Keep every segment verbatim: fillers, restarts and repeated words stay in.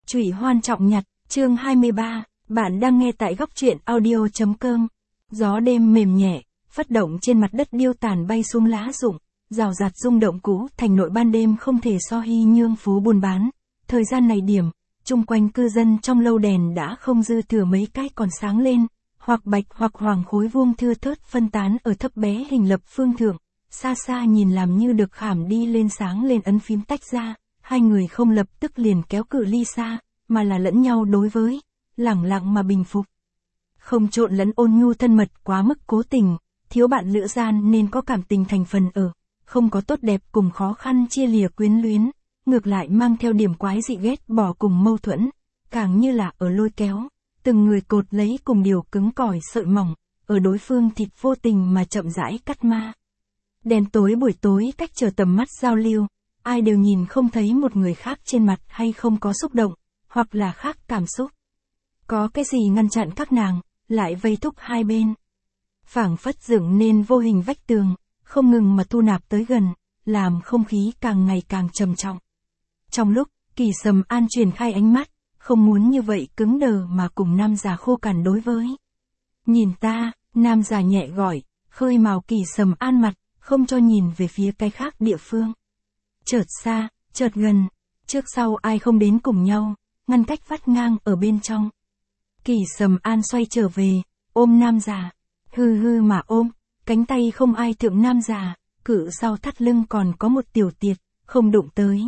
Trụy Hoan Trọng Nhặt, chương hai mươi ba, bạn đang nghe tại góc truyện audio.com. Gió đêm mềm nhẹ, phất động trên mặt đất điêu tàn bay xuống lá rụng, rào rạt rung động cũ thành nội ban đêm không thể so hy nhương phố buôn bán. Thời gian này điểm, chung quanh cư dân trong lâu đèn đã không dư thừa mấy cái còn sáng lên, hoặc bạch hoặc hoàng khối vuông thưa thớt phân tán ở thấp bé hình lập phương thượng, xa xa nhìn làm như được khảm đi lên sáng lên ấn phím tách ra. Hai người không lập tức liền kéo cự ly xa, mà là lẫn nhau đối với, lẳng lặng mà bình phục. Không trộn lẫn ôn nhu thân mật quá mức cố tình, thiếu bạn lựa gian nên có cảm tình thành phần ở, không có tốt đẹp cùng khó khăn chia lìa quyến luyến, ngược lại mang theo điểm quái dị ghét bỏ cùng mâu thuẫn, càng như là ở lôi kéo, từng người cột lấy cùng điều cứng cỏi sợi mỏng, ở đối phương thịt vô tình mà chậm rãi cắt ma. Đèn tối buổi tối cách trở tầm mắt giao lưu. Ai đều nhìn không thấy một người khác trên mặt hay không có xúc động, hoặc là khác cảm xúc. Có cái gì ngăn chặn các nàng, lại vây thúc hai bên. Phảng phất dựng nên vô hình vách tường, không ngừng mà thu nạp tới gần, làm không khí càng ngày càng trầm trọng. Trong lúc, Kỳ Sầm An truyền khai ánh mắt, không muốn như vậy cứng đờ mà cùng nam già khô cằn đối với. Nhìn ta, nam già nhẹ gọi, khơi mào Kỳ Sầm An mặt, không cho nhìn về phía cái khác địa phương. Chợt xa, chợt gần, trước sau ai không đến cùng nhau, ngăn cách vắt ngang ở bên trong. Kỳ Sầm An xoay trở về, ôm nam già, hư hư mà ôm, cánh tay không ai thượng nam già, cự sau thắt lưng còn có một tiểu tiệt, không đụng tới.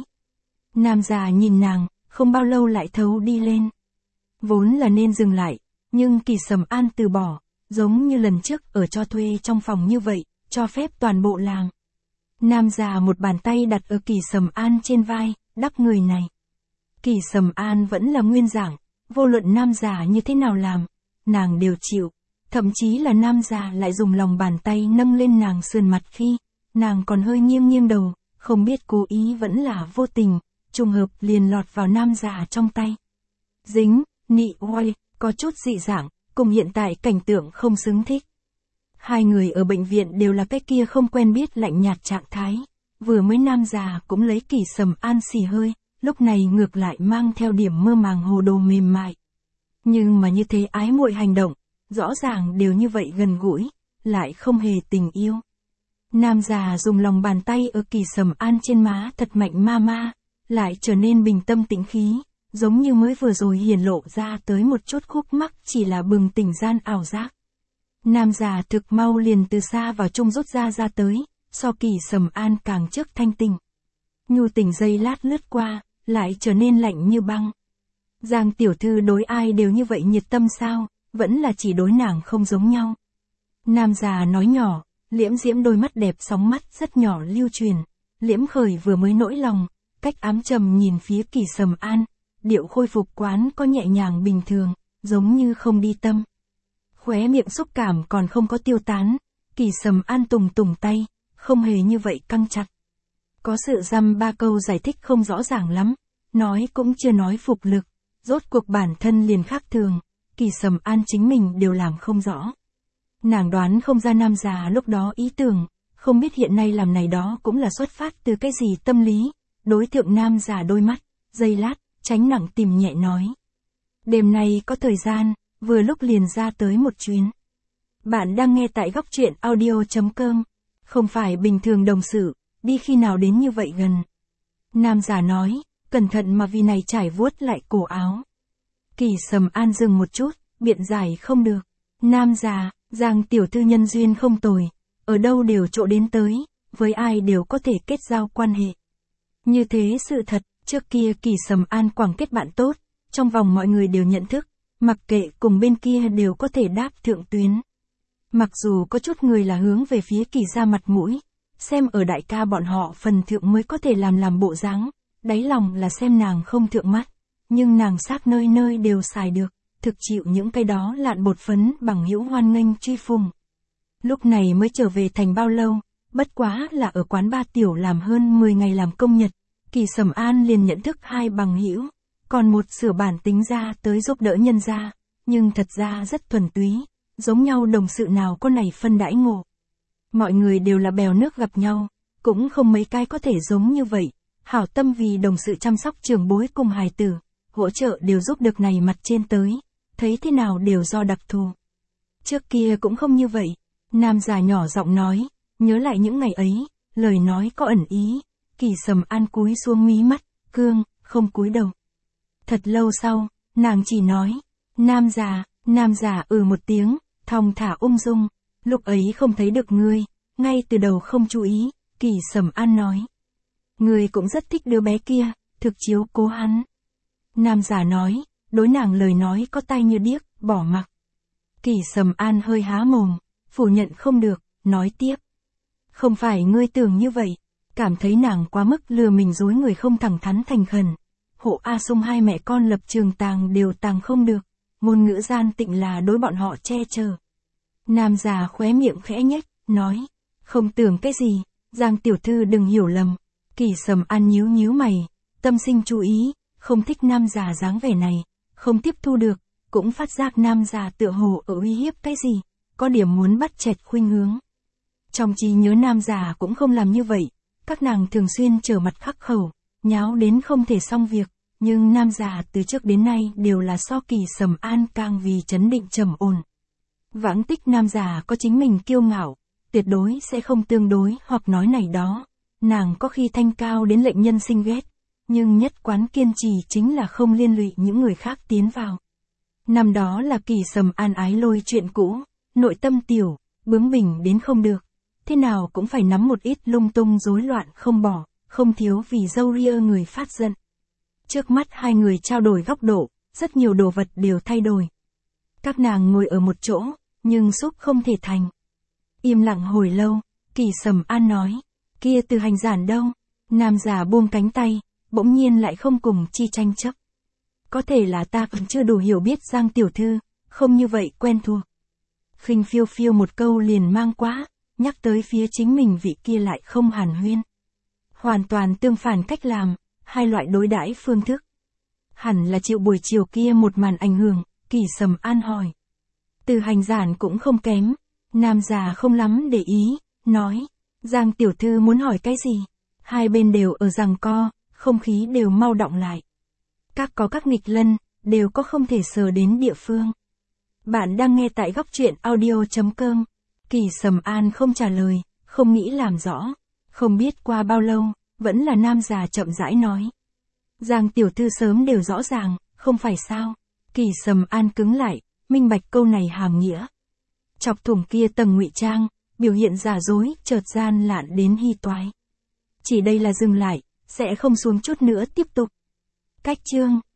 Nam già nhìn nàng, không bao lâu lại thấu đi lên. Vốn là nên dừng lại, nhưng Kỳ Sầm An từ bỏ, giống như lần trước ở cho thuê trong phòng như vậy, cho phép toàn bộ làng. Nam già một bàn tay đặt ở Kỳ Sầm An trên vai, đắp người này. Kỳ Sầm An vẫn là nguyên dạng, vô luận nam già như thế nào làm, nàng đều chịu, thậm chí là nam già lại dùng lòng bàn tay nâng lên nàng sườn mặt khi, nàng còn hơi nghiêng nghiêng đầu, không biết cố ý vẫn là vô tình, trùng hợp liền lọt vào nam già trong tay. Dính, nị oai, có chút dị dạng, cùng hiện tại cảnh tượng không xứng thích. Hai người ở bệnh viện đều là cái kia không quen biết lạnh nhạt trạng thái, vừa mới nam già cũng lấy Kỳ Sầm An xì hơi, lúc này ngược lại mang theo điểm mơ màng hồ đồ mềm mại. Nhưng mà như thế ái muội hành động, rõ ràng đều như vậy gần gũi, lại không hề tình yêu. Nam già dùng lòng bàn tay ở Kỳ Sầm An trên má thật mạnh ma ma, lại trở nên bình tâm tĩnh khí, giống như mới vừa rồi hiển lộ ra tới một chút khúc mắc chỉ là bừng tỉnh gian ảo giác. Nam già thực mau liền từ xa vào chung rút ra ra tới, so Kỳ Sầm An càng trước thanh tình. Nhu tình giây lát lướt qua, lại trở nên lạnh như băng. Giang tiểu thư đối ai đều như vậy nhiệt tâm sao, vẫn là chỉ đối nàng không giống nhau. Nam già nói nhỏ, liễm diễm đôi mắt đẹp sóng mắt rất nhỏ lưu truyền, liễm khởi vừa mới nỗi lòng, cách ám trầm nhìn phía Kỳ Sầm An, điệu khôi phục quán có nhẹ nhàng bình thường, giống như không đi tâm. Khóe miệng xúc cảm còn không có tiêu tán, Kỳ Sầm An tùng tùng tay, không hề như vậy căng chặt. Có sự dăm ba câu giải thích không rõ ràng lắm, nói cũng chưa nói phục lực, rốt cuộc bản thân liền khác thường, Kỳ Sầm An chính mình đều làm không rõ. Nàng đoán không ra nam già lúc đó ý tưởng, không biết hiện nay làm này đó cũng là xuất phát từ cái gì tâm lý, đối thượng nam già đôi mắt, giây lát, tránh nặng tìm nhẹ nói. Đêm nay có thời gian, vừa lúc liền ra tới một chuyến. Bạn đang nghe tại góc truyện audio.com, không phải bình thường đồng sự, đi khi nào đến như vậy gần. Nam già nói, cẩn thận mà vì này trải vuốt lại cổ áo. Kỳ Sầm An dừng một chút, biện giải không được. Nam già, Giang tiểu thư nhân duyên không tồi, ở đâu đều chỗ đến tới, với ai đều có thể kết giao quan hệ. Như thế sự thật, trước kia Kỳ Sầm An quảng kết bạn tốt, trong vòng mọi người đều nhận thức, mặc kệ cùng bên kia đều có thể đáp thượng tuyến. Mặc dù có chút người là hướng về phía Kỳ ra mặt mũi, xem ở đại ca bọn họ phần thượng mới có thể làm làm bộ dáng, đáy lòng là xem nàng không thượng mắt, nhưng nàng xác nơi nơi đều xài được, thực chịu những cái đó lạn bột phấn bằng hữu hoan nghênh truy phùng. Lúc này mới trở về thành bao lâu, bất quá là ở quán ba tiểu làm hơn mười ngày làm công nhật, Kỳ Sầm An liền nhận thức hai bằng hữu, còn một sửa bản tính ra tới giúp đỡ nhân ra, nhưng thật ra rất thuần túy, giống nhau đồng sự nào có này phân đãi ngộ. Mọi người đều là bèo nước gặp nhau, cũng không mấy cái có thể giống như vậy, hảo tâm vì đồng sự chăm sóc trường bối cùng hài tử, hỗ trợ đều giúp được này mặt trên tới, thấy thế nào đều do đặc thù. Trước kia cũng không như vậy, nam già nhỏ giọng nói, nhớ lại những ngày ấy, lời nói có ẩn ý, Kỳ Sầm An cúi xuống mí mắt, cương, không cúi đầu. Thật lâu sau, nàng chỉ nói, nam già, nam già ừ một tiếng, thong thả ung dung, lúc ấy không thấy được ngươi, ngay từ đầu không chú ý, Kỳ Sầm An nói. Ngươi cũng rất thích đứa bé kia, thực chiếu cố hắn. Nam già nói, đối nàng lời nói có tai như điếc, bỏ mặc. Kỳ Sầm An hơi há mồm, phủ nhận không được, nói tiếp. Không phải ngươi tưởng như vậy, cảm thấy nàng quá mức lừa mình dối người không thẳng thắn thành khẩn. Hộ A Sung hai mẹ con lập trường tàng đều tàng không được, ngôn ngữ gian tịnh là đối bọn họ che chở. Nam già khóe miệng khẽ nhếch, nói, không tưởng cái gì, Giang tiểu thư đừng hiểu lầm. Kỳ Sầm An nhíu nhíu mày, tâm sinh chú ý, không thích nam già dáng vẻ này, không tiếp thu được, cũng phát giác nam già tựa hồ ở uy hiếp cái gì, có điểm muốn bắt chẹt khuynh hướng. Trong trí nhớ nam già cũng không làm như vậy, các nàng thường xuyên trở mặt khắc khẩu, nháo đến không thể xong việc, nhưng nam già từ trước đến nay đều là so Kỳ Sầm An càng vì chấn định trầm ổn. Vãng tích nam già có chính mình kiêu ngạo, tuyệt đối sẽ không tương đối hoặc nói này đó, nàng có khi thanh cao đến lệnh nhân sinh ghét, nhưng nhất quán kiên trì chính là không liên lụy những người khác tiến vào. Năm đó là Kỳ Sầm An ái lôi chuyện cũ, nội tâm tiểu, bướng bỉnh đến không được, thế nào cũng phải nắm một ít lung tung rối loạn không bỏ, không thiếu vì dâu ria người phát giận. Trước mắt hai người trao đổi góc độ, rất nhiều đồ vật đều thay đổi. Các nàng ngồi ở một chỗ, nhưng xúc không thể thành. Im lặng hồi lâu, Kỳ Sầm An nói, kia Từ Hành Giản đâu? Nam già buông cánh tay, bỗng nhiên lại không cùng chi tranh chấp. Có thể là ta còn chưa đủ hiểu biết Giang tiểu thư, không như vậy quen thuộc. Khinh phiêu phiêu một câu liền mang quá, nhắc tới phía chính mình vị kia lại không hàn huyên. Hoàn toàn tương phản cách làm, hai loại đối đãi phương thức. Hẳn là chịu buổi chiều kia một màn ảnh hưởng, Kỳ Sầm An hỏi. Từ Hành Giản cũng không kém, nam già không lắm để ý, nói, Giang tiểu thư muốn hỏi cái gì? Hai bên đều ở giằng co, không khí đều mau đọng lại. Các có các nghịch lân, đều có không thể sờ đến địa phương. Bạn đang nghe tại góc truyện audio chấm com. Kỳ Sầm An không trả lời, không nghĩ làm rõ. Không biết qua bao lâu, vẫn là nam già chậm rãi nói. Giang tiểu thư sớm đều rõ ràng, không phải sao? Kỳ Sầm An cứng lại, minh bạch câu này hàm nghĩa. Chọc thủng kia tầng ngụy trang, biểu hiện giả dối, chợt gian lạn đến hy toái. Chỉ đây là dừng lại, sẽ không xuống chút nữa tiếp tục. Cách chương